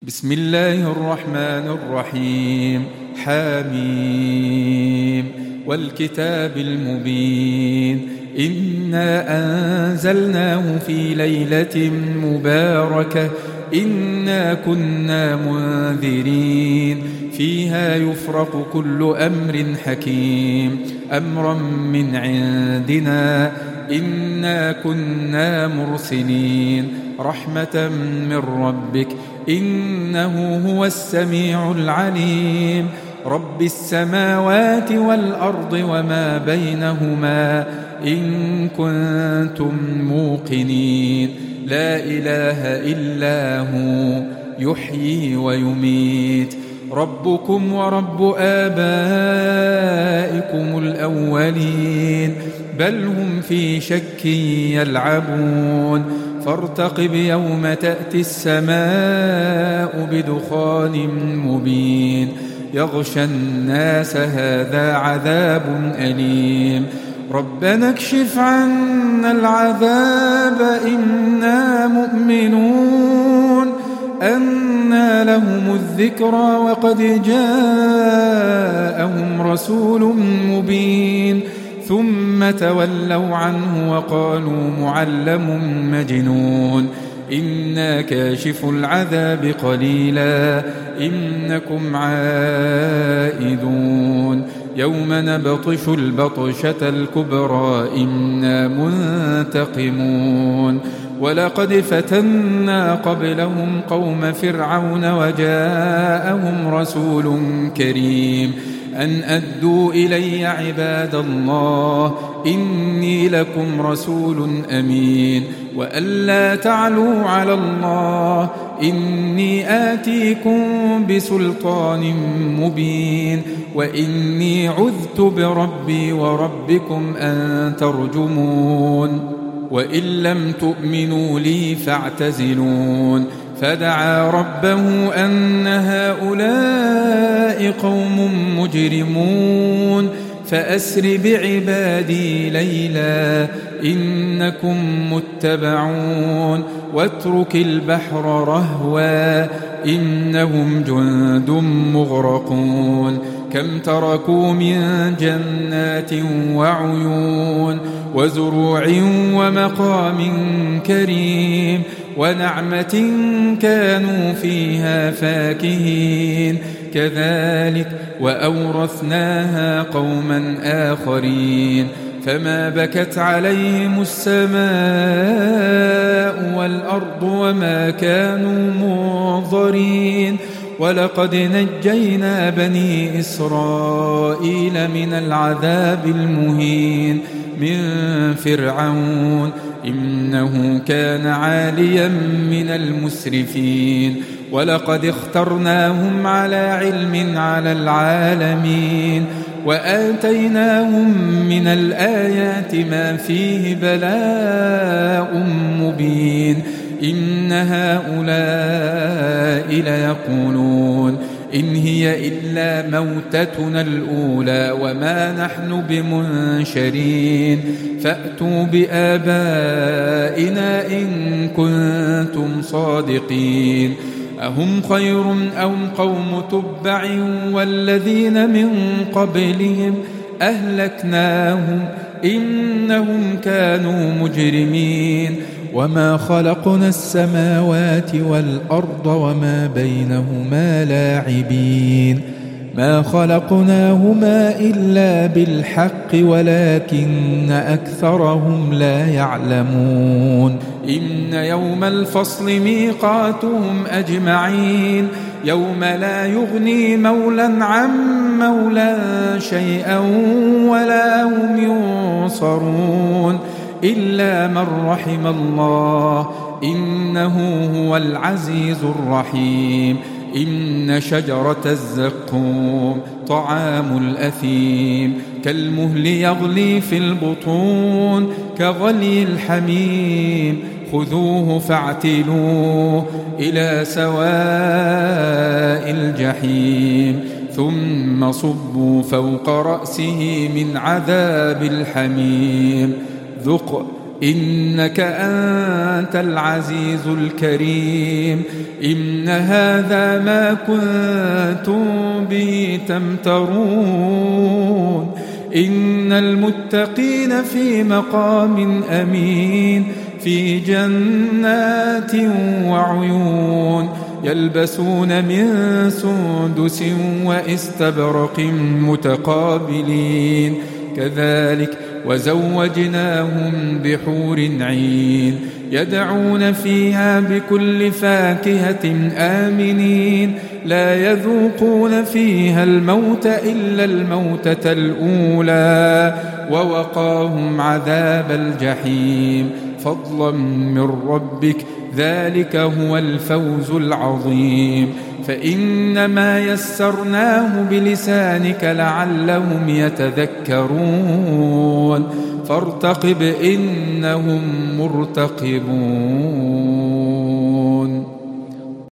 بسم الله الرحمن الرحيم. حميم والكتاب المبين. إنا أنزلناه في ليلة مباركة إنا كنا منذرين فيها يفرق كل أمر حكيم أمرا من عندنا إنا كنا مرسلين رحمة من ربك إنه هو السميع العليم رب السماوات والأرض وما بينهما إن كنتم موقنين لا إله إلا هو يحيي ويميت ربكم ورب آبائكم الأولين بل هم في شك يلعبون فارتقب يوم تأتي السماء بدخان مبين يغشى الناس هذا عذاب أليم ربنا اكشف عنا العذاب إنا مؤمنون أنى لهم الذكرى وقد جاءهم رسول مبين ثم تولوا عنه وقالوا معلم مجنون إنا كاشف العذاب قليلا إنكم عائدون يوم نبطش البطشة الكبرى إنا منتقمون ولقد فتنا قبلهم قوم فرعون وجاءهم رسول كريم أن أدوا إلي عباد الله إني لكم رسول أمين وأن لا تعلوا على الله إني آتيكم بسلطان مبين وإني عذت بربي وربكم أن ترجمون وإن لم تؤمنوا لي فاعتزلون فدعا ربه أن هؤلاء قوم مجرمون فأسر بعبادي ليلا إنكم متبعون واترك البحر رهوا إنهم جند مغرقون كم تركوا من جنات وعيون وزروع ومقام كريم ونعمة كانوا فيها فاكهين كذلك وأورثناها قوما آخرين فما بكت عليهم السماء والأرض وما كانوا منظرين ولقد نجينا بني إسرائيل من العذاب المهين من فرعون إنه كان عاليا من المسرفين ولقد اخترناهم على علم على العالمين وآتيناهم من الآيات ما فيه بلاء مبين إن هؤلاء ليقولون إن هي إلا موتتنا الأولى وما نحن بمنشرين فأتوا بآبائنا إن كنتم صادقين أهم خير أم قوم تبع والذين من قبلهم أهلكناهم إنهم كانوا مجرمين وما خلقنا السماوات والأرض وما بينهما لاعبين ما خلقناهما إلا بالحق ولكن أكثرهم لا يعلمون إن يوم الفصل ميقاتهم أجمعين يوم لا يغني مولى عن مولى شيئا ولا هم ينصرون إلا من رحم الله إنه هو العزيز الرحيم إن شجرة الزقوم طعام الأثيم كالمهل يغلي في البطون كغلي الحميم خذوه فاعتلوه إلى سواء الجحيم ثم صبوا فوق رأسه من عذاب الحميم ذق إنك أنت العزيز الكريم إن هذا ما كنتم به تمترون إن المتقين في مقام أمين في جنات وعيون يلبسون من سندس واستبرق متقابلين كذلك وزوجناهم بحور عين يدعون فيها بكل فاكهة آمنين لا يذوقون فيها الموت إلا الموتة الأولى ووقاهم عذاب الجحيم فضلا من ربك ذلك هو الفوز العظيم فإنما يسرناه بلسانك لعلهم يتذكرون فارتقب إنهم مرتقبون